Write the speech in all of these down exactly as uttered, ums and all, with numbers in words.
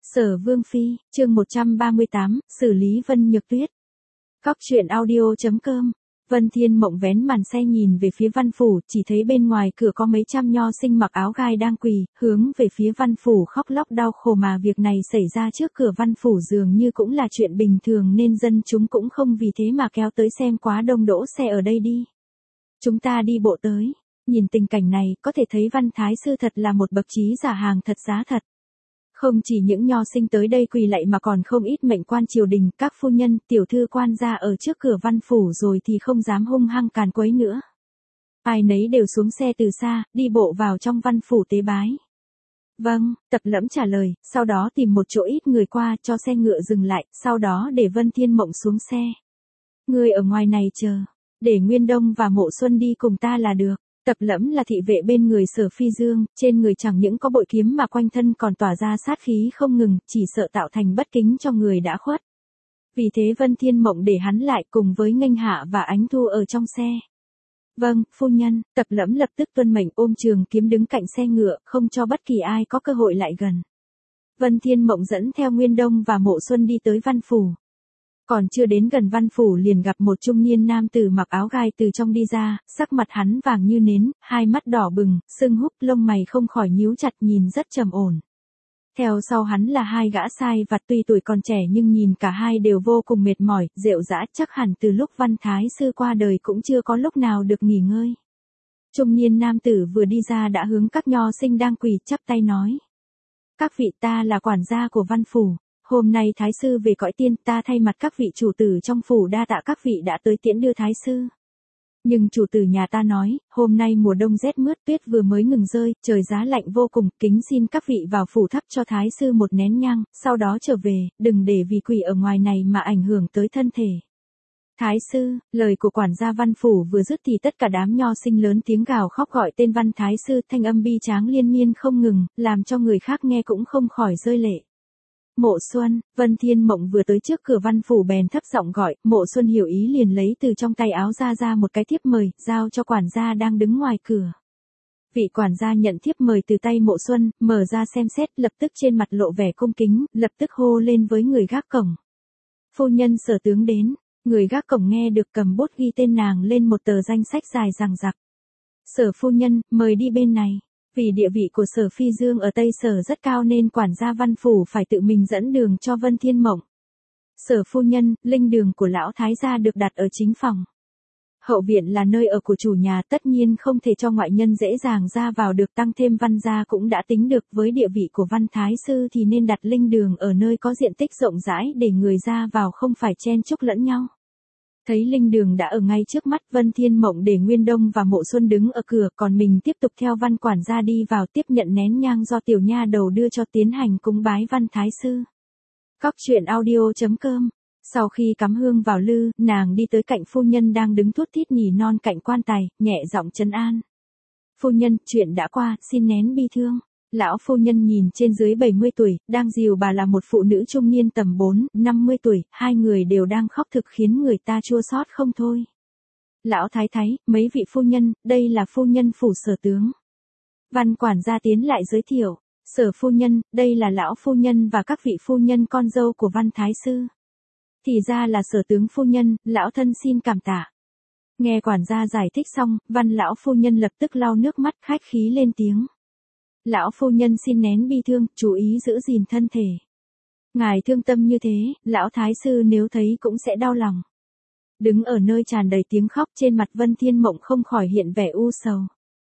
Sở Vương Phi, chương một trăm ba mươi tám, xử lý Vân Nhược Tuyết. Cóc truyện audio chấm com. Vân Thiên Mộng vén màn xe nhìn về phía văn phủ, chỉ thấy bên ngoài cửa có mấy trăm nho sinh mặc áo gai đang quỳ, hướng về phía văn phủ khóc lóc đau khổ, mà việc này xảy ra trước cửa văn phủ dường như cũng là chuyện bình thường nên dân chúng cũng không vì thế mà kéo tới xem quá đông đỗ xe ở đây đi. Chúng ta đi bộ tới, nhìn tình cảnh này có thể thấy Văn Thái Sư thật là một bậc trí giả hàng thật giá thật. Không chỉ những nho sinh tới đây quỳ lạy mà còn không ít mệnh quan triều đình, các phu nhân, tiểu thư quan gia ở trước cửa văn phủ rồi thì không dám hung hăng càn quấy nữa. Ai nấy đều xuống xe từ xa, đi bộ vào trong văn phủ tế bái. Vâng, Tập Lẫm trả lời, sau đó tìm một chỗ ít người qua cho xe ngựa dừng lại, sau đó để Vân Thiên Mộng xuống xe. Người ở ngoài này chờ, để Nguyên Đông và Mộ Xuân đi cùng ta là được. Tập Lẫm là thị vệ bên người Sở Phi Dương, trên người chẳng những có bội kiếm mà quanh thân còn tỏa ra sát khí không ngừng, chỉ sợ tạo thành bất kính cho người đã khuất. Vì thế Vân Thiên Mộng để hắn lại cùng với Nghênh Hạ và Ánh Thu ở trong xe. Vâng, phu nhân. Tập Lẫm lập tức tuân mệnh ôm trường kiếm đứng cạnh xe ngựa, không cho bất kỳ ai có cơ hội lại gần. Vân Thiên Mộng dẫn theo Nguyên Đông và Mộ Xuân đi tới văn phủ. Còn chưa đến gần văn phủ liền gặp một trung niên nam tử mặc áo gai từ trong đi ra, sắc mặt hắn vàng như nến, hai mắt đỏ bừng, sưng húp, lông mày không khỏi nhíu chặt, nhìn rất trầm ổn. Theo sau hắn là hai gã sai vặt, tuy tuổi còn trẻ nhưng nhìn cả hai đều vô cùng mệt mỏi, rệu rã, chắc hẳn từ lúc Văn Thái Sư qua đời cũng chưa có lúc nào được nghỉ ngơi. Trung niên nam tử vừa đi ra đã hướng các nho sinh đang quỳ chắp tay nói: Các vị, ta là quản gia của văn phủ. Hôm nay Thái Sư về cõi tiên, ta thay mặt các vị chủ tử trong phủ đa tạ các vị đã tới tiễn đưa Thái Sư. Nhưng chủ tử nhà ta nói, hôm nay mùa đông rét mướt, tuyết vừa mới ngừng rơi, trời giá lạnh vô cùng, kính xin các vị vào phủ thắp cho Thái Sư một nén nhang, sau đó trở về, đừng để vì quỷ ở ngoài này mà ảnh hưởng tới thân thể. Thái Sư, lời của quản gia văn phủ vừa dứt thì tất cả đám nho sinh lớn tiếng gào khóc gọi tên Văn Thái Sư, thanh âm bi tráng liên miên không ngừng, làm cho người khác nghe cũng không khỏi rơi lệ. Mộ Xuân. Vân Thiên Mộng vừa tới trước cửa văn phủ bèn thấp giọng gọi, Mộ Xuân hiểu ý liền lấy từ trong tay áo ra ra một cái thiếp mời, giao cho quản gia đang đứng ngoài cửa. Vị quản gia nhận thiếp mời từ tay Mộ Xuân, mở ra xem xét, lập tức trên mặt lộ vẻ cung kính, lập tức hô lên với người gác cổng. Phu nhân Sở tướng đến. Người gác cổng nghe được cầm bút ghi tên nàng lên một tờ danh sách dài dằng dặc. Sở phu nhân, mời đi bên này. Vì địa vị của Sở Phi Dương ở Tây Sở rất cao nên quản gia văn phủ phải tự mình dẫn đường cho Vân Thiên Mộng. Sở phu nhân, linh đường của lão thái gia được đặt ở chính phòng. Hậu viện là nơi ở của chủ nhà, tất nhiên không thể cho ngoại nhân dễ dàng ra vào được, tăng thêm Văn gia cũng đã tính được với địa vị của Văn Thái Sư thì nên đặt linh đường ở nơi có diện tích rộng rãi để người ra vào không phải chen chúc lẫn nhau. Thấy linh đường đã ở ngay trước mắt, Vân Thiên Mộng để Nguyên Đông và Mộ Xuân đứng ở cửa, còn mình tiếp tục theo Văn quản gia đi vào tiếp nhận nén nhang do tiểu nha đầu đưa cho tiến hành cúng bái Văn Thái Sư. Cóc truyện audio chấm com. Sau khi cắm hương vào lư, nàng đi tới cạnh phu nhân đang đứng thút thít nhỉ non cạnh quan tài, nhẹ giọng trấn an. Phu nhân, chuyện đã qua, xin nén bi thương. Lão phu nhân nhìn trên dưới bảy mươi tuổi, đang dìu bà là một phụ nữ trung niên tầm bốn, năm mươi tuổi, hai người đều đang khóc thực khiến người ta chua xót không thôi. Lão thái thái, mấy vị phu nhân, đây là phu nhân phủ Sở tướng. Văn quản gia tiến lại giới thiệu, Sở phu nhân, đây là lão phu nhân và các vị phu nhân con dâu của Văn Thái Sư. Thì ra là Sở tướng phu nhân, lão thân xin cảm tạ. Nghe quản gia giải thích xong, Văn lão phu nhân lập tức lau nước mắt khách khí lên tiếng. Lão phu nhân xin nén bi thương, chú ý giữ gìn thân thể. Ngài thương tâm như thế, lão thái sư nếu thấy cũng sẽ đau lòng. Đứng ở nơi tràn đầy tiếng khóc, trên mặt Vân Thiên Mộng không khỏi hiện vẻ u sầu.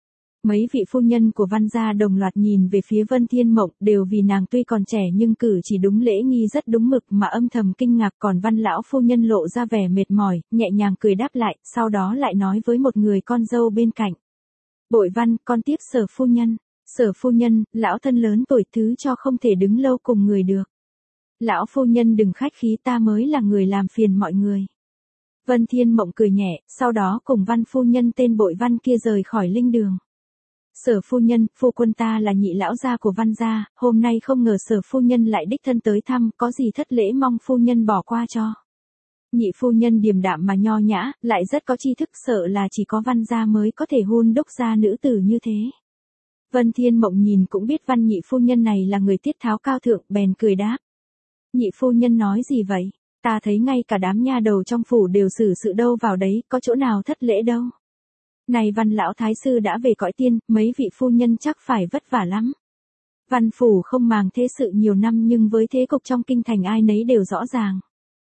Mấy vị phu nhân của Văn gia đồng loạt nhìn về phía Vân Thiên Mộng, đều vì nàng tuy còn trẻ nhưng cử chỉ đúng lễ nghi rất đúng mực mà âm thầm kinh ngạc, còn Văn lão phu nhân lộ ra vẻ mệt mỏi, nhẹ nhàng cười đáp lại, sau đó lại nói với một người con dâu bên cạnh. Bội Văn, con tiếp Sở phu nhân. Sở phu nhân, lão thân lớn tuổi thứ cho không thể đứng lâu cùng người được. Lão phu nhân đừng khách khí, ta mới là người làm phiền mọi người. Vân Thiên Mộng cười nhẹ, sau đó cùng Văn phu nhân tên Bội Văn kia rời khỏi linh đường. Sở phu nhân, phu quân ta là nhị lão gia của Văn gia, hôm nay không ngờ Sở phu nhân lại đích thân tới thăm, có gì thất lễ mong phu nhân bỏ qua cho. Nhị phu nhân điềm đạm mà nho nhã, lại rất có tri thức, sợ là chỉ có Văn gia mới có thể hôn đúc ra nữ tử như thế. Vân Thiên Mộng nhìn cũng biết Văn nhị phu nhân này là người tiết tháo cao thượng, bèn cười đáp. Nhị phu nhân nói gì vậy? Ta thấy ngay cả đám nha đầu trong phủ đều xử sự đâu vào đấy, có chỗ nào thất lễ đâu. Này Văn lão thái sư đã về cõi tiên, mấy vị phu nhân chắc phải vất vả lắm. Văn phủ không màng thế sự nhiều năm nhưng với thế cục trong kinh thành ai nấy đều rõ ràng.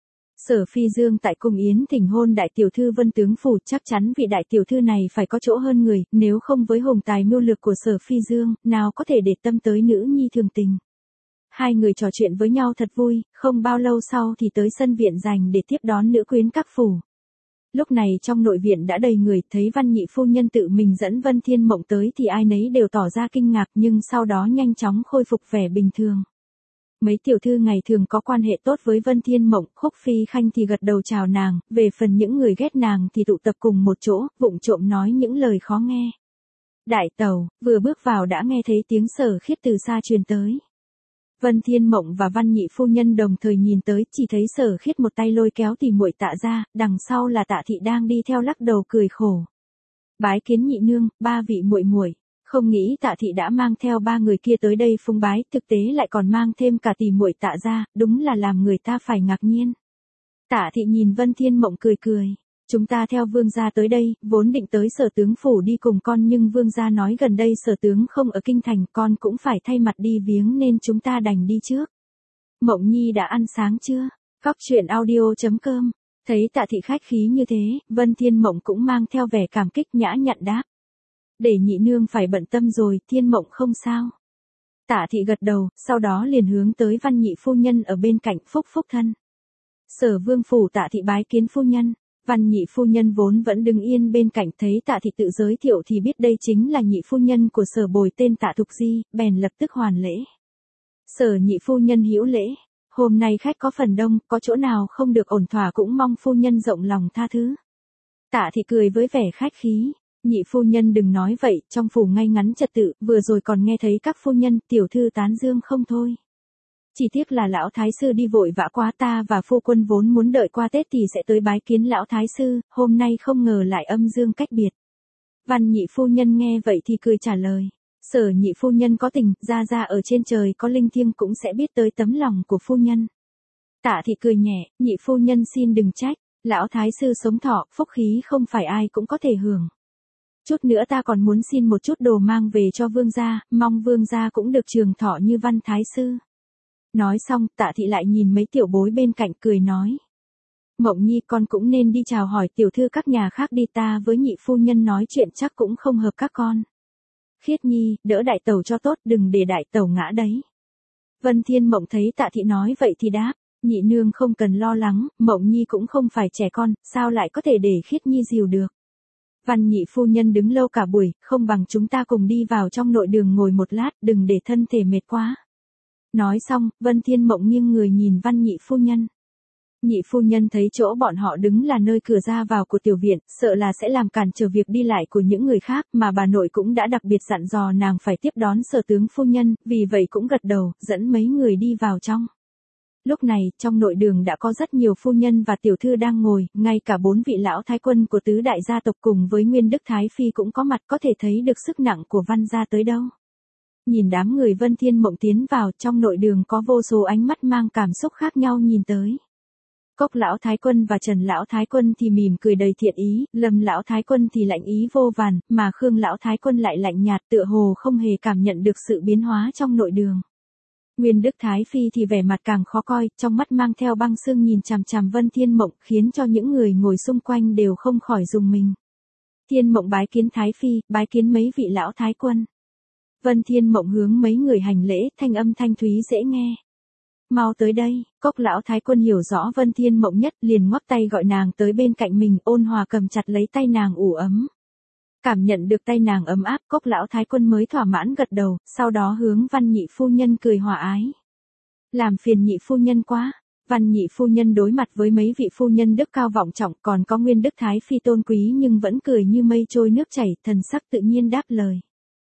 Sở Phi Dương tại cung yến thỉnh hôn đại tiểu thư Vân tướng phủ, chắc chắn vị đại tiểu thư này phải có chỗ hơn người, nếu không với hùng tài mưu lược của Sở Phi Dương, nào có thể để tâm tới nữ nhi thường tình. Hai người trò chuyện với nhau thật vui, không bao lâu sau thì tới sân viện dành để tiếp đón nữ quyến các phủ. Lúc này trong nội viện đã đầy người, thấy Văn nhị phu nhân tự mình dẫn Vân Thiên Mộng tới thì ai nấy đều tỏ ra kinh ngạc nhưng sau đó nhanh chóng khôi phục vẻ bình thường. Mấy tiểu thư ngày thường có quan hệ tốt với Vân Thiên Mộng, Khúc Phi Khanh thì gật đầu chào nàng, về phần những người ghét nàng thì tụ tập cùng một chỗ, vụng trộm nói những lời khó nghe. Đại tẩu, vừa bước vào đã nghe thấy tiếng Sở Khiết từ xa truyền tới. Vân Thiên Mộng và Văn nhị phu nhân đồng thời nhìn tới, chỉ thấy Sở Khiết một tay lôi kéo tỷ muội Tạ ra, đằng sau là Tạ thị đang đi theo lắc đầu cười khổ. Bái kiến nhị nương, ba vị muội muội. Không nghĩ Tạ thị đã mang theo ba người kia tới đây phung bái, thực tế lại còn mang thêm cả tỷ muội Tạ ra, đúng là làm người ta phải ngạc nhiên. Tạ thị nhìn Vân Thiên Mộng cười cười. Chúng ta theo vương gia tới đây, vốn định tới Sở tướng phủ đi cùng con nhưng vương gia nói gần đây Sở tướng không ở kinh thành, con cũng phải thay mặt đi viếng nên chúng ta đành đi trước. Mộng nhi đã ăn sáng chưa? Cóc truyện audio chấm com. Thấy Tạ thị khách khí như thế, Vân Thiên Mộng cũng mang theo vẻ cảm kích nhã nhặn đáp. Để nhị nương phải bận tâm rồi, Thiên Mộng không sao. Tạ thị gật đầu, sau đó liền hướng tới Văn nhị phu nhân ở bên cạnh phúc phúc thân. Sở vương phủ Tạ thị bái kiến phu nhân. Văn nhị phu nhân vốn vẫn đứng yên bên cạnh, thấy Tạ thị tự giới thiệu thì biết đây chính là nhị phu nhân của Sở bồi tên Tạ Thục Di, bèn lập tức hoàn lễ. Sở nhị phu nhân hữu lễ, hôm nay khách có phần đông, có chỗ nào không được ổn thỏa cũng mong phu nhân rộng lòng tha thứ. Tạ thị cười với vẻ khách khí. Nhị phu nhân đừng nói vậy, trong phủ ngay ngắn trật tự, vừa rồi còn nghe thấy các phu nhân, tiểu thư tán dương không thôi. Chỉ tiếc là lão thái sư đi vội vã quá, ta và phu quân vốn muốn đợi qua Tết thì sẽ tới bái kiến lão thái sư, hôm nay không ngờ lại âm dương cách biệt. Văn nhị phu nhân nghe vậy thì cười trả lời. Sở nhị phu nhân có tình, ra ra ở trên trời có linh thiêng cũng sẽ biết tới tấm lòng của phu nhân. Tạ thị cười nhẹ, nhị phu nhân xin đừng trách, lão thái sư sống thọ, phúc khí không phải ai cũng có thể hưởng. Chút nữa ta còn muốn xin một chút đồ mang về cho vương gia, mong vương gia cũng được trường thọ như Văn thái sư. Nói xong, Tạ thị lại nhìn mấy tiểu bối bên cạnh cười nói. Mộng nhi con cũng nên đi chào hỏi tiểu thư các nhà khác đi, ta với nhị phu nhân nói chuyện chắc cũng không hợp các con. Khiết nhi, đỡ đại tẩu cho tốt, đừng để đại tẩu ngã đấy. Vân Thiên Mộng thấy Tạ thị nói vậy thì đáp, nhị nương không cần lo lắng, Mộng nhi cũng không phải trẻ con, sao lại có thể để Khiết nhi dìu được. Văn nhị phu nhân đứng lâu cả buổi, không bằng chúng ta cùng đi vào trong nội đường ngồi một lát, đừng để thân thể mệt quá. Nói xong, Vân Thiên Mộng nghiêng người nhìn Văn nhị phu nhân. Nhị phu nhân thấy chỗ bọn họ đứng là nơi cửa ra vào của tiểu viện, sợ là sẽ làm cản trở việc đi lại của những người khác, mà bà nội cũng đã đặc biệt dặn dò nàng phải tiếp đón Sở tướng phu nhân, vì vậy cũng gật đầu, dẫn mấy người đi vào trong. Lúc này, trong nội đường đã có rất nhiều phu nhân và tiểu thư đang ngồi, ngay cả bốn vị lão thái quân của tứ đại gia tộc cùng với Nguyên Đức Thái Phi cũng có mặt, có thể thấy được sức nặng của Văn gia tới đâu. Nhìn đám người Vân Thiên Mộng tiến vào, trong nội đường có vô số ánh mắt mang cảm xúc khác nhau nhìn tới. Cốc lão thái quân và Trần lão thái quân thì mỉm cười đầy thiện ý, Lâm lão thái quân thì lạnh ý vô vàn, mà Khương lão thái quân lại lạnh nhạt, tựa hồ không hề cảm nhận được sự biến hóa trong nội đường. Nguyên Đức Thái Phi thì vẻ mặt càng khó coi, trong mắt mang theo băng sương nhìn chằm chằm Vân Thiên Mộng, khiến cho những người ngồi xung quanh đều không khỏi rùng mình. Thiên Mộng bái kiến Thái Phi, bái kiến mấy vị lão thái quân. Vân Thiên Mộng hướng mấy người hành lễ, thanh âm thanh thúy dễ nghe. Mau tới đây, Cốc lão thái quân hiểu rõ Vân Thiên Mộng nhất, liền ngoắc tay gọi nàng tới bên cạnh mình, ôn hòa cầm chặt lấy tay nàng ủ ấm. Cảm nhận được tay nàng ấm áp, Cốc lão thái quân mới thỏa mãn gật đầu, sau đó hướng Văn nhị phu nhân cười hòa ái. Làm phiền nhị phu nhân quá. Văn nhị phu nhân đối mặt với mấy vị phu nhân đức cao vọng trọng, còn có Nguyên Đức Thái Phi tôn quý nhưng vẫn cười như mây trôi nước chảy, thần sắc tự nhiên đáp lời.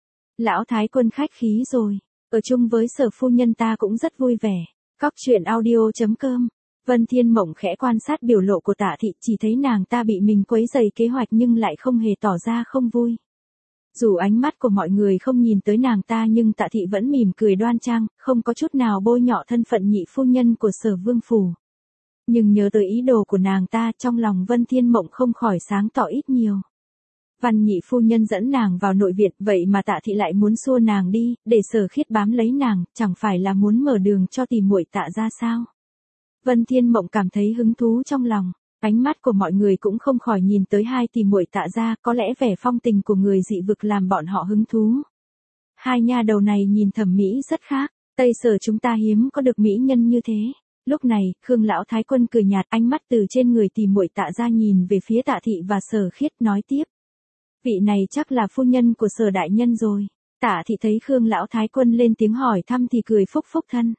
Lão thái quân khách khí rồi, ở chung với Sở phu nhân ta cũng rất vui vẻ. Cóc truyện audio chấm com. Vân Thiên Mộng khẽ quan sát biểu lộ của Tạ thị, chỉ thấy nàng ta bị mình quấy rầy kế hoạch nhưng lại không hề tỏ ra không vui. Dù ánh mắt của mọi người không nhìn tới nàng ta nhưng Tạ Thị vẫn mỉm cười đoan trang, không có chút nào bôi nhọ thân phận nhị phu nhân của Sở Vương phủ. Nhưng nhớ tới ý đồ của nàng ta, trong lòng Vân Thiên Mộng không khỏi sáng tỏ ít nhiều. Văn nhị phu nhân dẫn nàng vào nội viện, vậy mà Tạ Thị lại muốn xua nàng đi, để Sở Khiết bám lấy nàng, chẳng phải là muốn mở đường cho tỷ muội Tạ ra sao? Vân Thiên Mộng cảm thấy hứng thú trong lòng, ánh mắt của mọi người cũng không khỏi nhìn tới hai tỷ muội Tạ ra, có lẽ vẻ phong tình của người dị vực làm bọn họ hứng thú. Hai nha đầu này nhìn thẩm mỹ rất khác, Tây Sở chúng ta hiếm có được mỹ nhân như thế. Lúc này, Khương lão thái quân cười nhạt, ánh mắt từ trên người tỷ muội Tạ ra nhìn về phía Tạ Thị và Sở Khiết nói tiếp. Vị này chắc là phu nhân của Sở đại nhân rồi. Tạ Thị thấy Khương lão thái quân lên tiếng hỏi thăm thì cười phúc phúc thân.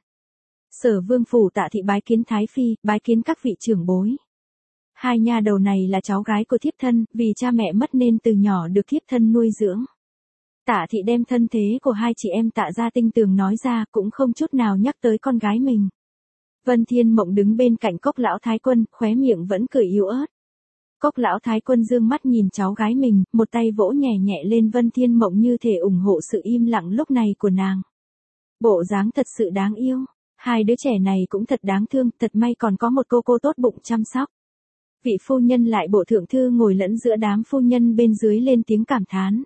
Sở Vương phủ Tạ Thị bái kiến thái phi, bái kiến các vị trưởng bối. Hai nha đầu này là cháu gái của thiếp thân, vì cha mẹ mất nên từ nhỏ được thiếp thân nuôi dưỡng. Tạ Thị đem thân thế của hai chị em Tạ ra tinh tường nói ra, cũng không chút nào nhắc tới con gái mình. Vân Thiên Mộng đứng bên cạnh Cốc lão thái quân, khóe miệng vẫn cười yếu ớt. Cốc lão thái quân dương mắt nhìn cháu gái mình, một tay vỗ nhẹ nhẹ lên Vân Thiên Mộng như thể ủng hộ sự im lặng lúc này của nàng. Bộ dáng thật sự đáng yêu, hai đứa trẻ này cũng thật đáng thương, thật may còn có một cô cô tốt bụng chăm sóc. Vị phu nhân lại bộ thượng thư ngồi lẫn giữa đám phu nhân bên dưới lên tiếng cảm thán.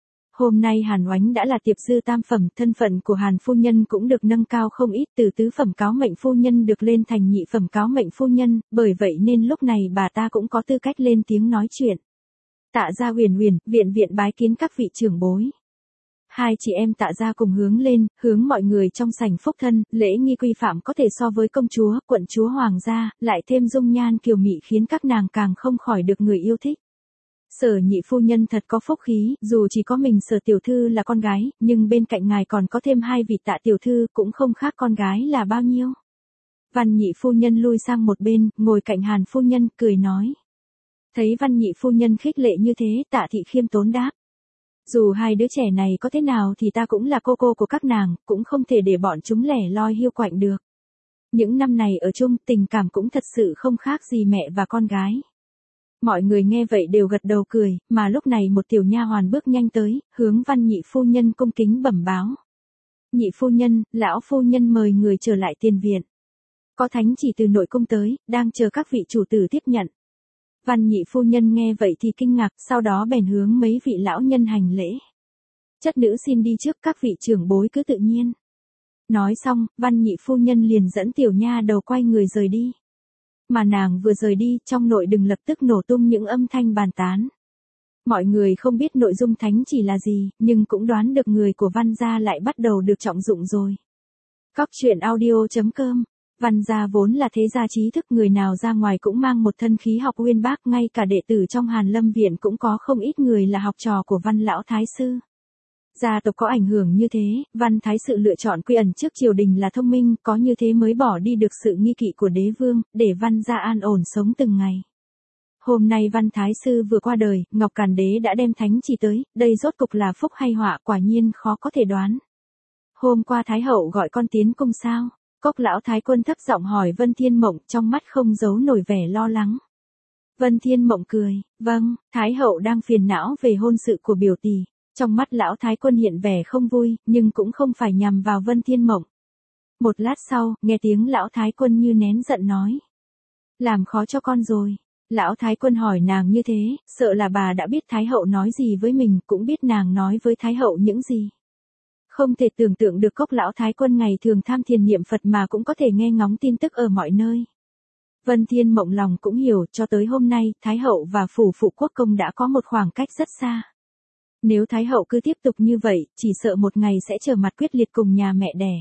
Hôm nay Hàn Oánh đã là tiệp dư tam phẩm, thân phận của Hàn phu nhân cũng được nâng cao không ít, từ tứ phẩm cáo mệnh phu nhân được lên thành nhị phẩm cáo mệnh phu nhân, bởi vậy nên lúc này bà ta cũng có tư cách lên tiếng nói chuyện. Tạ gia Huyền Huyền, viện viện bái kiến các vị trưởng bối. Hai chị em Tạ gia cùng hướng lên, hướng mọi người trong sảnh phúc thân, lễ nghi quy phạm có thể so với công chúa, quận chúa hoàng gia, lại thêm dung nhan kiều mị khiến các nàng càng không khỏi được người yêu thích. Sở nhị phu nhân thật có phúc khí, dù chỉ có mình Sở tiểu thư là con gái, nhưng bên cạnh ngài còn có thêm hai vị Tạ tiểu thư, cũng không khác con gái là bao nhiêu. Văn nhị phu nhân lui sang một bên, ngồi cạnh Hàn phu nhân, cười nói. Thấy Văn nhị phu nhân khích lệ như thế, Tạ Thị khiêm tốn đáp. Dù hai đứa trẻ này có thế nào thì ta cũng là cô cô của các nàng, cũng không thể để bọn chúng lẻ loi hiu quạnh được. Những năm này ở chung, tình cảm cũng thật sự không khác gì mẹ và con gái. Mọi người nghe vậy đều gật đầu cười, mà lúc này một tiểu nha hoàn bước nhanh tới, hướng Văn nhị phu nhân cung kính bẩm báo. Nhị phu nhân, lão phu nhân mời người trở lại tiền viện. Có thánh chỉ từ nội cung tới, đang chờ các vị chủ tử tiếp nhận. Văn nhị phu nhân nghe vậy thì kinh ngạc, sau đó bèn hướng mấy vị lão nhân hành lễ. Chất nữ xin đi trước, các vị trưởng bối cứ tự nhiên. Nói xong, Văn nhị phu nhân liền dẫn tiểu nha đầu quay người rời đi. Mà nàng vừa rời đi, trong nội đừng lập tức nổ tung những âm thanh bàn tán. Mọi người không biết nội dung thánh chỉ là gì, nhưng cũng đoán được người của Văn gia lại bắt đầu được trọng dụng rồi. Cóc truyện audio chấm com. Văn gia vốn là thế gia trí thức, người nào ra ngoài cũng mang một thân khí học uyên bác, ngay cả đệ tử trong Hàn Lâm viện cũng có không ít người là học trò của Văn lão thái sư. Gia tộc có ảnh hưởng như thế, Văn thái sự lựa chọn quy ẩn trước triều đình là thông minh, có như thế mới bỏ đi được sự nghi kỵ của đế vương, để Văn gia an ổn sống từng ngày. Hôm nay Văn thái sư vừa qua đời, Ngọc Càn đế đã đem thánh chỉ tới, đây rốt cục là phúc hay họa, quả nhiên khó có thể đoán. Hôm qua thái hậu gọi con tiến cung sao? Cốc lão thái quân thấp giọng hỏi Vân Thiên Mộng, trong mắt không giấu nổi vẻ lo lắng. Vân Thiên Mộng cười, vâng, thái hậu đang phiền não về hôn sự của biểu tỷ. Trong mắt lão thái quân hiện vẻ không vui, nhưng cũng không phải nhằm vào Vân Thiên Mộng. Một lát sau, nghe tiếng lão thái quân như nén giận nói. Làm khó cho con rồi. Lão thái quân hỏi nàng như thế, sợ là bà đã biết thái hậu nói gì với mình, cũng biết nàng nói với thái hậu những gì. Không thể tưởng tượng được Cốc lão thái quân ngày thường tham thiền niệm Phật mà cũng có thể nghe ngóng tin tức ở mọi nơi. Vân Thiên Mộng lòng cũng hiểu, cho tới hôm nay, thái hậu và phủ phụ quốc công đã có một khoảng cách rất xa. Nếu thái hậu cứ tiếp tục như vậy, chỉ sợ một ngày sẽ trở mặt quyết liệt cùng nhà mẹ đẻ.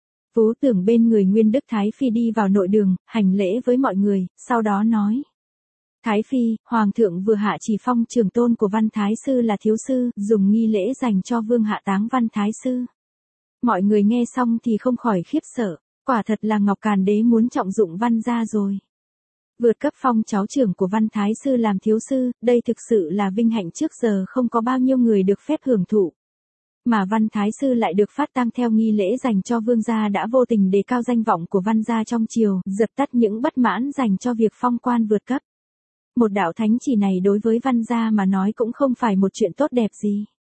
Vú Tưởng bên người Nguyên Đức Thái Phi đi vào nội đường, hành lễ với mọi người, sau đó nói. Thái Phi, Hoàng thượng vừa hạ chỉ phong trưởng tôn của Văn Thái Sư là thiếu sư, dùng nghi lễ dành cho vương hạ táng Văn Thái Sư. Mọi người nghe xong thì không khỏi khiếp sợ, quả thật là Ngọc Càn đế muốn trọng dụng Văn gia rồi. Vượt cấp phong cháu trưởng của Văn Thái Sư làm thiếu sư, đây thực sự là vinh hạnh trước giờ không có bao nhiêu người được phép hưởng thụ. Mà Văn Thái Sư lại được phát tang theo nghi lễ dành cho vương gia đã vô tình đề cao danh vọng của Văn gia trong triều, dập tắt những bất mãn dành cho việc phong quan vượt cấp. Một đạo thánh chỉ này đối với Văn gia mà nói cũng không phải một chuyện tốt đẹp gì.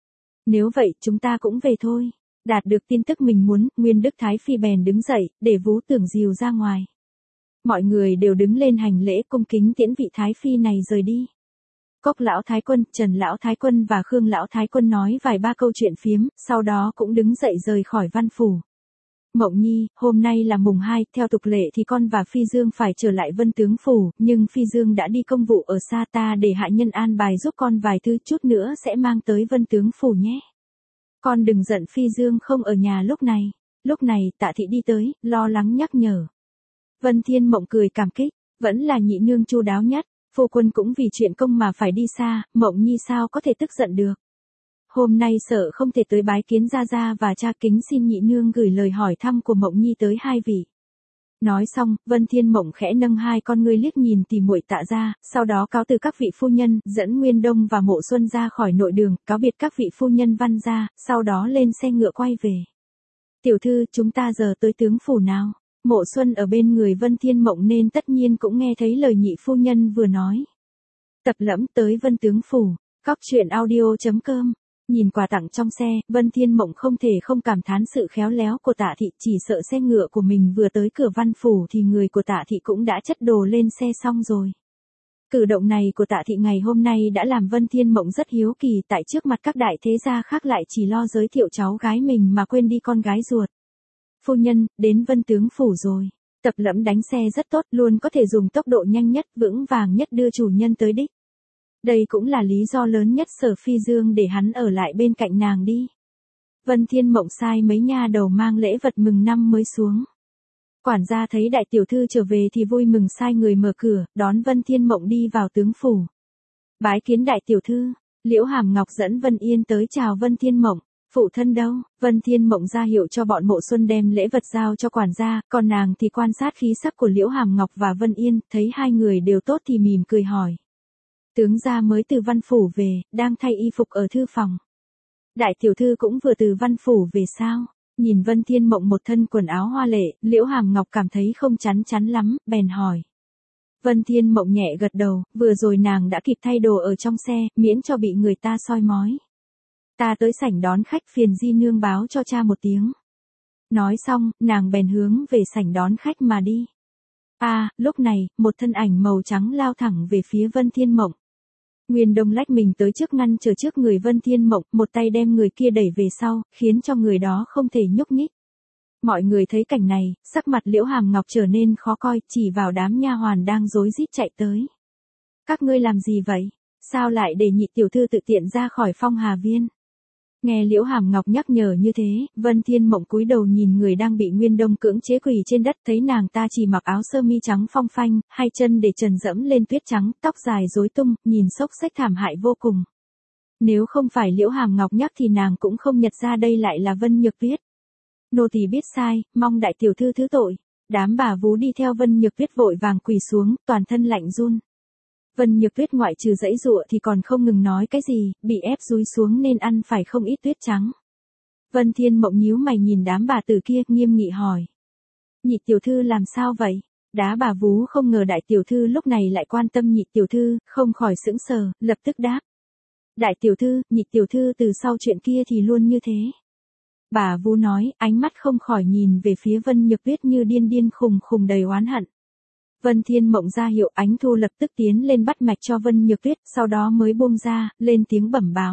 Nếu vậy chúng ta cũng về thôi. Đạt được tin tức mình muốn, Nguyên Đức Thái Phi bèn đứng dậy, để Vú Tưởng dìu ra ngoài. Mọi người đều đứng lên hành lễ cung kính tiễn vị Thái Phi này rời đi. Cốc Lão Thái Quân, Trần Lão Thái Quân và Khương Lão Thái Quân nói vài ba câu chuyện phiếm, sau đó cũng đứng dậy rời khỏi văn phủ. Mộng Nhi, hôm nay là mùng hai, theo tục lệ thì con và Phi Dương phải trở lại Vân Tướng Phủ, nhưng Phi Dương đã đi công vụ ở xa, ta để hạ nhân an bài giúp con vài thứ, chút nữa sẽ mang tới Vân Tướng Phủ nhé. Con đừng giận Phi Dương không ở nhà lúc này. Lúc này Tạ Thị đi tới, lo lắng nhắc nhở. Vân Thiên Mộng cười cảm kích, vẫn là nhị nương chu đáo nhất, phu quân cũng vì chuyện công mà phải đi xa, Mộng Nhi sao có thể tức giận được. Hôm nay sợ không thể tới bái kiến gia gia và cha, kính xin nhị nương gửi lời hỏi thăm của Mộng Nhi tới hai vị. Nói xong, Vân Thiên Mộng khẽ nâng hai con ngươi liếc nhìn tỉ muội Tạ gia, sau đó cáo từ các vị phu nhân, dẫn Nguyên Đông và Mộ Xuân ra khỏi nội đường, cáo biệt các vị phu nhân Văn gia, sau đó lên xe ngựa quay về. Tiểu thư, chúng ta giờ tới tướng phủ nào? Mộ Xuân ở bên người Vân Thiên Mộng nên tất nhiên cũng nghe thấy lời nhị phu nhân vừa nói. Tập lẫm tới Vân Tướng Phủ, Cóc Truyện Audio chấm com. Nhìn quà tặng trong xe, Vân Thiên Mộng không thể không cảm thán sự khéo léo của Tạ Thị, chỉ sợ xe ngựa của mình vừa tới cửa văn phủ thì người của Tạ Thị cũng đã chất đồ lên xe xong rồi. Cử động này của Tạ Thị ngày hôm nay đã làm Vân Thiên Mộng rất hiếu kỳ, tại trước mặt các đại thế gia khác lại chỉ lo giới thiệu cháu gái mình mà quên đi con gái ruột. Phu nhân, đến Vân Tướng Phủ rồi. Tập lẫm đánh xe rất tốt, luôn có thể dùng tốc độ nhanh nhất, vững vàng nhất đưa chủ nhân tới đích. Đây cũng là lý do lớn nhất Sở Phi Dương để hắn ở lại bên cạnh nàng đi. Vân Thiên Mộng sai mấy nha đầu mang lễ vật mừng năm mới xuống. Quản gia thấy đại tiểu thư trở về thì vui mừng sai người mở cửa, đón Vân Thiên Mộng đi vào tướng phủ. Bái kiến đại tiểu thư, Liễu Hàm Ngọc dẫn Vân Yên tới chào Vân Thiên Mộng. Phụ thân đâu? Vân Thiên Mộng ra hiệu cho bọn Mộ Xuân đem lễ vật giao cho quản gia, còn nàng thì quan sát khí sắc của Liễu Hàm Ngọc và Vân Yên, thấy hai người đều tốt thì mỉm cười hỏi. Tướng gia mới từ văn phủ về, đang thay y phục ở thư phòng. Đại tiểu thư cũng vừa từ văn phủ về sao? Nhìn Vân Thiên Mộng một thân quần áo hoa lệ, Liễu Hàm Ngọc cảm thấy không chắn chắn lắm, bèn hỏi. Vân Thiên Mộng nhẹ gật đầu, vừa rồi nàng đã kịp thay đồ ở trong xe, miễn cho bị người ta soi mói. Ta tới sảnh đón khách, phiền di nương báo cho cha một tiếng. Nói xong, nàng bèn hướng về sảnh đón khách mà đi. À, lúc này, một thân ảnh màu trắng lao thẳng về phía Vân Thiên Mộng. Nguyên Đông lách mình tới trước ngăn chờ trước người Vân Thiên Mộng, một tay đem người kia đẩy về sau, khiến cho người đó không thể nhúc nhích. Mọi người thấy cảnh này, sắc mặt Liễu Hàm Ngọc trở nên khó coi, chỉ vào đám nha hoàn đang rối rít chạy tới. Các ngươi làm gì vậy? Sao lại để nhị tiểu thư tự tiện ra khỏi Phong Hà Viên? Nghe Liễu Hàm Ngọc nhắc nhở như thế, Vân Thiên Mộng cúi đầu nhìn người đang bị Nguyên Đông cưỡng chế quỳ trên đất, thấy nàng ta chỉ mặc áo sơ mi trắng phong phanh, hai chân để trần dẫm lên tuyết trắng, tóc dài rối tung, nhìn xốc xếch thảm hại vô cùng. Nếu không phải Liễu Hàm Ngọc nhắc thì nàng cũng không nhận ra đây lại là Vân Nhược Tuyết. Nô tỳ biết sai, mong đại tiểu thư thứ tội. Đám bà vú đi theo Vân Nhược Tuyết vội vàng quỳ xuống, toàn thân lạnh run. Vân Nhược Tuyết ngoại trừ dãy dụa thì còn không ngừng nói cái gì, bị ép dúi xuống nên ăn phải không ít tuyết trắng. Vân Thiên Mộng nhíu mày nhìn đám bà tử kia, nghiêm nghị hỏi. Nhị tiểu thư làm sao vậy? Đá bà vú không ngờ đại tiểu thư lúc này lại quan tâm nhị tiểu thư, không khỏi sững sờ, lập tức đáp. Đại tiểu thư, nhị tiểu thư từ sau chuyện kia thì luôn như thế. Bà vú nói, ánh mắt không khỏi nhìn về phía Vân Nhược Tuyết như điên điên khùng khùng đầy oán hận. Vân Thiên Mộng ra hiệu, Ánh Thu lập tức tiến lên bắt mạch cho Vân Nhược Tuyết, sau đó mới buông ra, lên tiếng bẩm báo.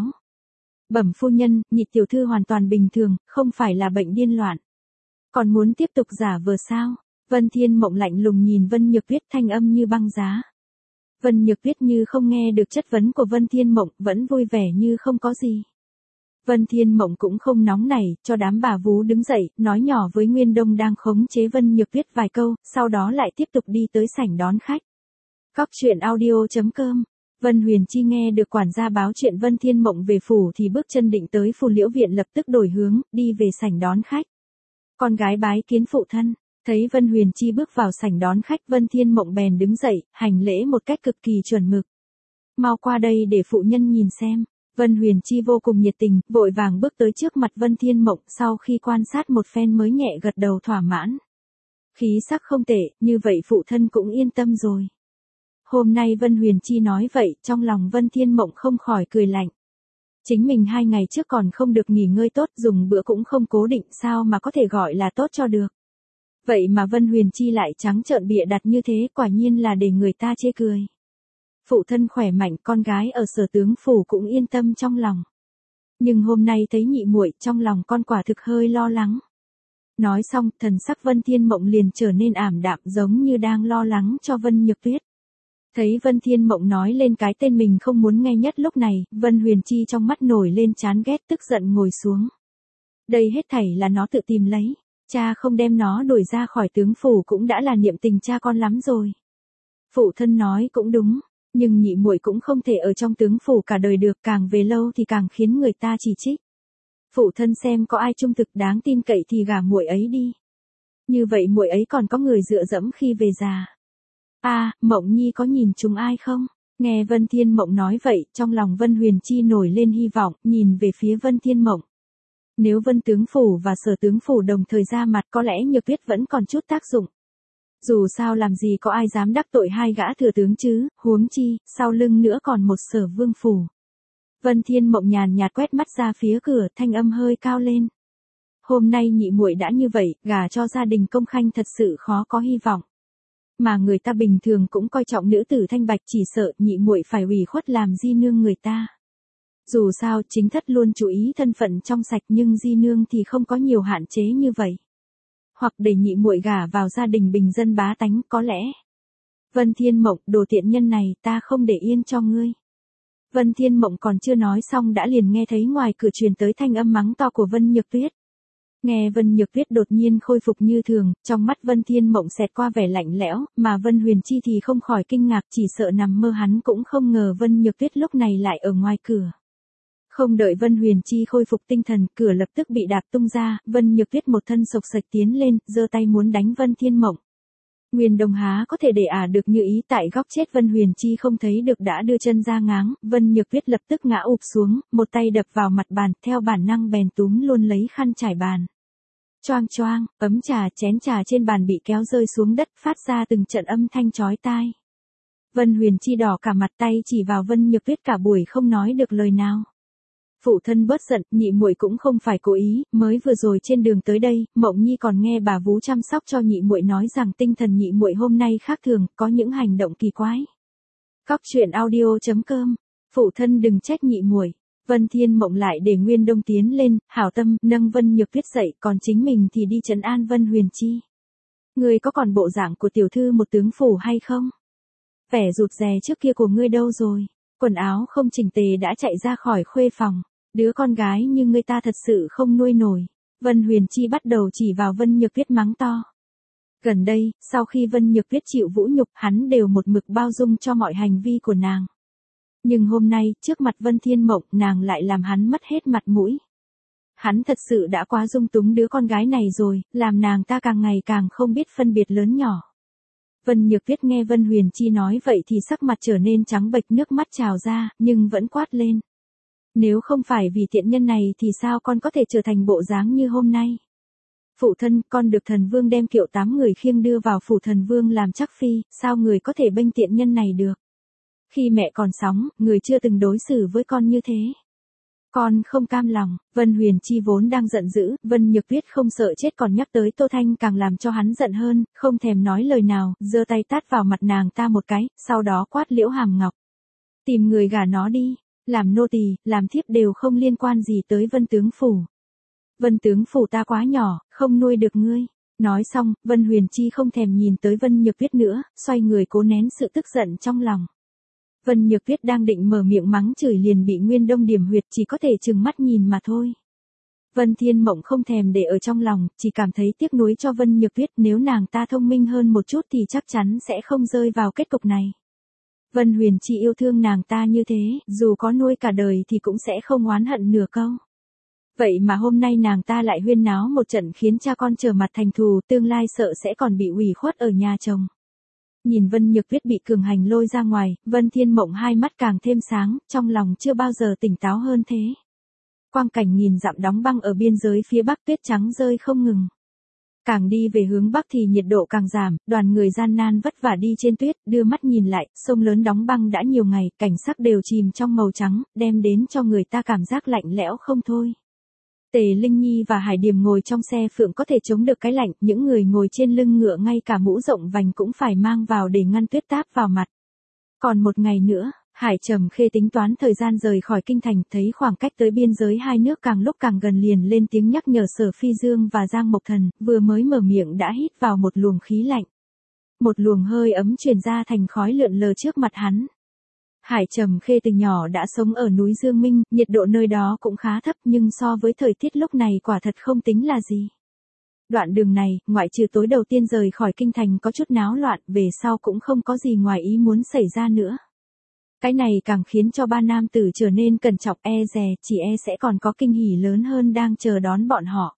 Bẩm phu nhân, nhị tiểu thư hoàn toàn bình thường, không phải là bệnh điên loạn. Còn muốn tiếp tục giả vờ sao? Vân Thiên Mộng lạnh lùng nhìn Vân Nhược Tuyết, thanh âm như băng giá. Vân Nhược Tuyết như không nghe được chất vấn của Vân Thiên Mộng, vẫn vui vẻ như không có gì. Vân Thiên Mộng cũng không nóng nảy, cho đám bà vú đứng dậy, nói nhỏ với Nguyên Đông đang khống chế Vân Nhược Tuyết vài câu, sau đó lại tiếp tục đi tới sảnh đón khách. Cóc Truyện Audio chấm com. Vân Huyền Chi nghe được quản gia báo chuyện Vân Thiên Mộng về phủ thì bước chân định tới Phù Liễu Viện, lập tức đổi hướng, đi về sảnh đón khách. Con gái bái kiến phụ thân. Thấy Vân Huyền Chi bước vào sảnh đón khách, Vân Thiên Mộng bèn đứng dậy, hành lễ một cách cực kỳ chuẩn mực. Mau qua đây để phụ nhân nhìn xem. Vân Huyền Chi vô cùng nhiệt tình, vội vàng bước tới trước mặt Vân Thiên Mộng, sau khi quan sát một phen mới nhẹ gật đầu thỏa mãn. Khí sắc không tệ, như vậy phụ thân cũng yên tâm rồi. Hôm nay Vân Huyền Chi nói vậy, trong lòng Vân Thiên Mộng không khỏi cười lạnh. Chính mình hai ngày trước còn không được nghỉ ngơi tốt, dùng bữa cũng không cố định, sao mà có thể gọi là tốt cho được. Vậy mà Vân Huyền Chi lại trắng trợn bịa đặt như thế, quả nhiên là để người ta chê cười. Phụ thân khỏe mạnh, con gái ở Sở tướng phủ cũng yên tâm trong lòng. Nhưng hôm nay thấy nhị muội, trong lòng con quả thực hơi lo lắng. Nói xong, thần sắc Vân Thiên Mộng liền trở nên ảm đạm, giống như đang lo lắng cho Vân Nhược Tuyết. Thấy Vân Thiên Mộng nói lên cái tên mình không muốn nghe nhất lúc này, Vân Huyền Chi trong mắt nổi lên chán ghét, tức giận ngồi xuống. Đây hết thảy là nó tự tìm lấy, cha không đem nó đuổi ra khỏi tướng phủ cũng đã là niệm tình cha con lắm rồi. Phụ thân nói cũng đúng, nhưng nhị muội cũng không thể ở trong tướng phủ cả đời được, càng về lâu thì càng khiến người ta chỉ trích. Phụ thân xem có ai trung thực đáng tin cậy thì gả muội ấy đi. Như vậy muội ấy còn có người dựa dẫm khi về già. A, à, Mộng Nhi có nhìn chúng ai không? Nghe Vân Thiên Mộng nói vậy, trong lòng Vân Huyền Chi nổi lên hy vọng, nhìn về phía Vân Thiên Mộng. Nếu Vân tướng phủ và Sở tướng phủ đồng thời ra mặt, có lẽ Nhược Tuyết vẫn còn chút tác dụng. Dù sao làm gì có ai dám đắc tội hai gã thừa tướng chứ, huống chi, sau lưng nữa còn một Sở vương phủ. Vân Thiên Mộng nhàn nhạt quét mắt ra phía cửa, thanh âm hơi cao lên. Hôm nay nhị muội đã như vậy, gả cho gia đình Công Khanh thật sự khó có hy vọng. Mà người ta bình thường cũng coi trọng nữ tử thanh bạch, chỉ sợ nhị muội phải ủy khuất làm di nương người ta. Dù sao chính thất luôn chú ý thân phận trong sạch, nhưng di nương thì không có nhiều hạn chế như vậy. Hoặc để nhị muội gả vào gia đình bình dân bá tánh có lẽ. Vân Thiên Mộng, đồ tiện nhân này, ta không để yên cho ngươi. Vân Thiên Mộng còn chưa nói xong đã liền nghe thấy ngoài cửa truyền tới thanh âm mắng to của Vân Nhược Tuyết. Nghe Vân Nhược Tuyết đột nhiên khôi phục như thường, trong mắt Vân Thiên Mộng xẹt qua vẻ lạnh lẽo, mà Vân Huyền Chi thì không khỏi kinh ngạc, chỉ sợ nằm mơ hắn cũng không ngờ Vân Nhược Tuyết lúc này lại ở ngoài cửa. Không đợi Vân Huyền Chi khôi phục tinh thần, cửa lập tức bị đạp tung ra, Vân Nhược Tuyết một thân sộc sạch tiến lên, giơ tay muốn đánh Vân Thiên Mộng. Nguyên Đông há có thể để ả à được như ý, tại góc chết Vân Huyền Chi không thấy được đã đưa chân ra ngáng, Vân Nhược Tuyết lập tức ngã ụp xuống, một tay đập vào mặt bàn, theo bản năng bèn túm luôn lấy khăn trải bàn. Choang choang, ấm trà chén trà trên bàn bị kéo rơi xuống đất, phát ra từng trận âm thanh chói tai. Vân Huyền Chi đỏ cả mặt, tay chỉ vào Vân Nhược Tuyết cả buổi không nói được lời nào. Phụ thân bớt giận, nhị muội cũng không phải cố ý, mới vừa rồi trên đường tới đây, Mộng Nhi còn nghe bà vú chăm sóc cho nhị muội nói rằng tinh thần nhị muội hôm nay khác thường, có những hành động kỳ quái. Cóc truyện audio chấm com. Phụ thân đừng trách nhị muội. Vân Thiên Mộng lại để Nguyên Đông tiến lên, hảo tâm nâng Vân Nhược Tuyết dậy, còn chính mình thì đi trấn an Vân Huyền Chi. Ngươi có còn bộ dạng của tiểu thư một tướng phủ hay không? Vẻ rụt rè trước kia của ngươi đâu rồi? Quần áo không chỉnh tề đã chạy ra khỏi khuê phòng. Đứa con gái như ngươi ta thật sự không nuôi nổi. Vân Huyền Chi bắt đầu chỉ vào Vân Nhược Tuyết mắng to. Gần đây, sau khi Vân Nhược Tuyết chịu vũ nhục, hắn đều một mực bao dung cho mọi hành vi của nàng. Nhưng hôm nay, trước mặt Vân Thiên Mộng, nàng lại làm hắn mất hết mặt mũi. Hắn thật sự đã quá dung túng đứa con gái này rồi, làm nàng ta càng ngày càng không biết phân biệt lớn nhỏ. Vân Nhược Tuyết nghe Vân Huyền Chi nói vậy thì sắc mặt trở nên trắng bệch, nước mắt trào ra, nhưng vẫn quát lên. Nếu không phải vì tiện nhân này thì sao con có thể trở thành bộ dáng như hôm nay? Phụ thân, con được thần vương đem kiệu tám người khiêng đưa vào phủ thần vương làm chắc phi, sao người có thể bênh tiện nhân này được? Khi mẹ còn sống, người chưa từng đối xử với con như thế. Con không cam lòng. Vân Huyền Chi vốn đang giận dữ, Vân Nhược Tuyết không sợ chết còn nhắc tới Tô Thanh càng làm cho hắn giận hơn, không thèm nói lời nào, giơ tay tát vào mặt nàng ta một cái, sau đó quát Liễu Hàm Ngọc. Tìm người gả nó đi, làm nô tỳ, làm thiếp đều không liên quan gì tới Vân tướng phủ. Vân tướng phủ ta quá nhỏ, không nuôi được ngươi. Nói xong, Vân Huyền Chi không thèm nhìn tới Vân Nhược Tuyết nữa, xoay người cố nén sự tức giận trong lòng. Vân Nhược Tuyết đang định mở miệng mắng chửi liền bị Nguyên Đông điểm huyệt, chỉ có thể trừng mắt nhìn mà thôi. Vân Thiên Mộng không thèm để ở trong lòng, chỉ cảm thấy tiếc nuối cho Vân Nhược Tuyết, nếu nàng ta thông minh hơn một chút thì chắc chắn sẽ không rơi vào kết cục này. Vân Huyền Chi yêu thương nàng ta như thế, dù có nuôi cả đời thì cũng sẽ không oán hận nửa câu. Vậy mà hôm nay nàng ta lại huyên náo một trận khiến cha con trở mặt thành thù, tương lai sợ sẽ còn bị ủy khuất ở nhà chồng. Nhìn Vân Nhược Tuyết bị cường hành lôi ra ngoài, Vân Thiên Mộng hai mắt càng thêm sáng, trong lòng chưa bao giờ tỉnh táo hơn thế. Quang cảnh nghìn dặm đóng băng ở biên giới phía bắc, tuyết trắng rơi không ngừng. Càng đi về hướng Bắc thì nhiệt độ càng giảm, đoàn người gian nan vất vả đi trên tuyết, đưa mắt nhìn lại, sông lớn đóng băng đã nhiều ngày, cảnh sắc đều chìm trong màu trắng, đem đến cho người ta cảm giác lạnh lẽo không thôi. Tề Linh Nhi và Hải Điềm ngồi trong xe phượng có thể chống được cái lạnh, những người ngồi trên lưng ngựa ngay cả mũ rộng vành cũng phải mang vào để ngăn tuyết táp vào mặt. Còn một ngày nữa, Hải Trầm Khê tính toán thời gian rời khỏi kinh thành, thấy khoảng cách tới biên giới hai nước càng lúc càng gần liền lên tiếng nhắc nhở Sở Phi Dương và Giang Mộc Thần, vừa mới mở miệng đã hít vào một luồng khí lạnh. Một luồng hơi ấm truyền ra thành khói lượn lờ trước mặt hắn. Hải Trầm Khê từ nhỏ đã sống ở núi Dương Minh, nhiệt độ nơi đó cũng khá thấp nhưng so với thời tiết lúc này quả thật không tính là gì. Đoạn đường này, ngoại trừ tối đầu tiên rời khỏi kinh thành có chút náo loạn, về sau cũng không có gì ngoài ý muốn xảy ra nữa. Cái này càng khiến cho ba nam tử trở nên cẩn trọng, e dè, chỉ e sẽ còn có kinh hỉ lớn hơn đang chờ đón bọn họ.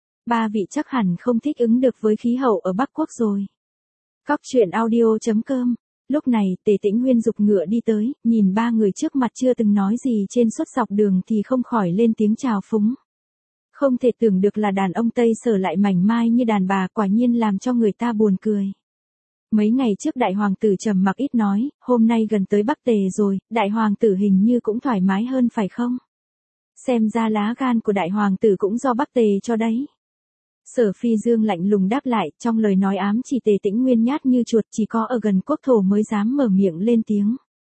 Ba vị chắc hẳn không thích ứng được với khí hậu ở Bắc Quốc rồi. Cóc truyện audio chấm com. Lúc này, Tề Tĩnh Nguyên giục ngựa đi tới, nhìn ba người trước mặt chưa từng nói gì trên suốt dọc đường thì không khỏi lên tiếng chào phúng. Không thể tưởng được là đàn ông Tây Sở lại mảnh mai như đàn bà, quả nhiên làm cho người ta buồn cười. Mấy ngày trước đại hoàng tử trầm mặc ít nói, hôm nay gần tới Bắc Tề rồi, đại hoàng tử hình như cũng thoải mái hơn phải không? Xem ra lá gan của đại hoàng tử cũng do Bắc Tề cho đấy. Sở Phi Dương lạnh lùng đáp lại, trong lời nói ám chỉ Tề Tĩnh Nguyên nhát như chuột, chỉ có ở gần quốc thổ mới dám mở miệng lên tiếng.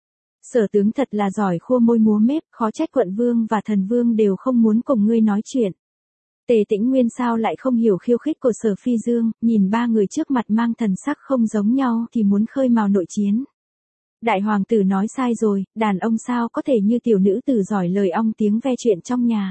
Sở tướng thật là giỏi khua môi múa mép, khó trách quận vương và thần vương đều không muốn cùng ngươi nói chuyện. Tề Tĩnh Nguyên sao lại không hiểu khiêu khích của Sở Phi Dương, nhìn ba người trước mặt mang thần sắc không giống nhau thì muốn khơi mào nội chiến. Đại hoàng tử nói sai rồi, đàn ông sao có thể như tiểu nữ tử giỏi lời ong tiếng ve chuyện trong nhà.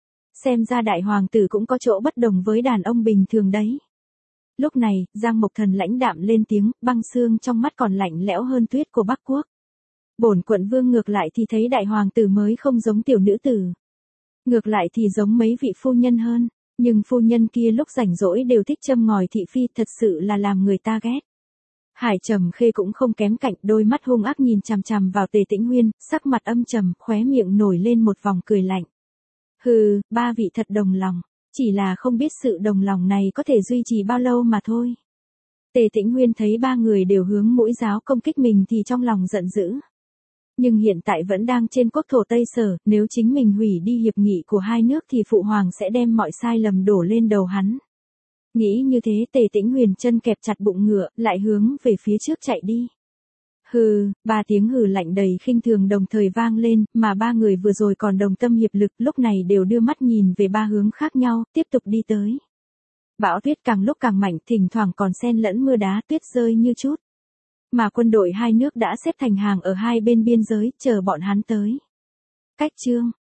Xem ra đại hoàng tử cũng có chỗ bất đồng với đàn ông bình thường đấy. Lúc này, Giang Mộc Thần lãnh đạm lên tiếng, băng xương trong mắt còn lạnh lẽo hơn tuyết của Bắc Quốc. Bổn quận vương ngược lại thì thấy đại hoàng tử mới không giống tiểu nữ tử. Ngược lại thì giống mấy vị phu nhân hơn, nhưng phu nhân kia lúc rảnh rỗi đều thích châm ngòi thị phi, thật sự là làm người ta ghét. Hải Trầm Khê cũng không kém cạnh, đôi mắt hung ác nhìn chằm chằm vào Tề Tĩnh Nguyên, sắc mặt âm trầm, khóe miệng nổi lên một vòng cười lạnh. Hừ, ba vị thật đồng lòng, chỉ là không biết sự đồng lòng này có thể duy trì bao lâu mà thôi. Tề Tĩnh Nguyên thấy ba người đều hướng mũi giáo công kích mình thì trong lòng giận dữ. Nhưng hiện tại vẫn đang trên quốc thổ Tây Sở, nếu chính mình hủy đi hiệp nghị của hai nước thì Phụ Hoàng sẽ đem mọi sai lầm đổ lên đầu hắn. Nghĩ như thế Tề Tĩnh Huyền chân kẹp chặt bụng ngựa, lại hướng về phía trước chạy đi. Hừ, ba tiếng hừ lạnh đầy khinh thường đồng thời vang lên, mà ba người vừa rồi còn đồng tâm hiệp lực, lúc này đều đưa mắt nhìn về ba hướng khác nhau, tiếp tục đi tới. Bão tuyết càng lúc càng mạnh, thỉnh thoảng còn xen lẫn mưa đá tuyết rơi như chút. Mà quân đội hai nước đã xếp thành hàng ở hai bên biên giới, chờ bọn hắn tới. Cách chương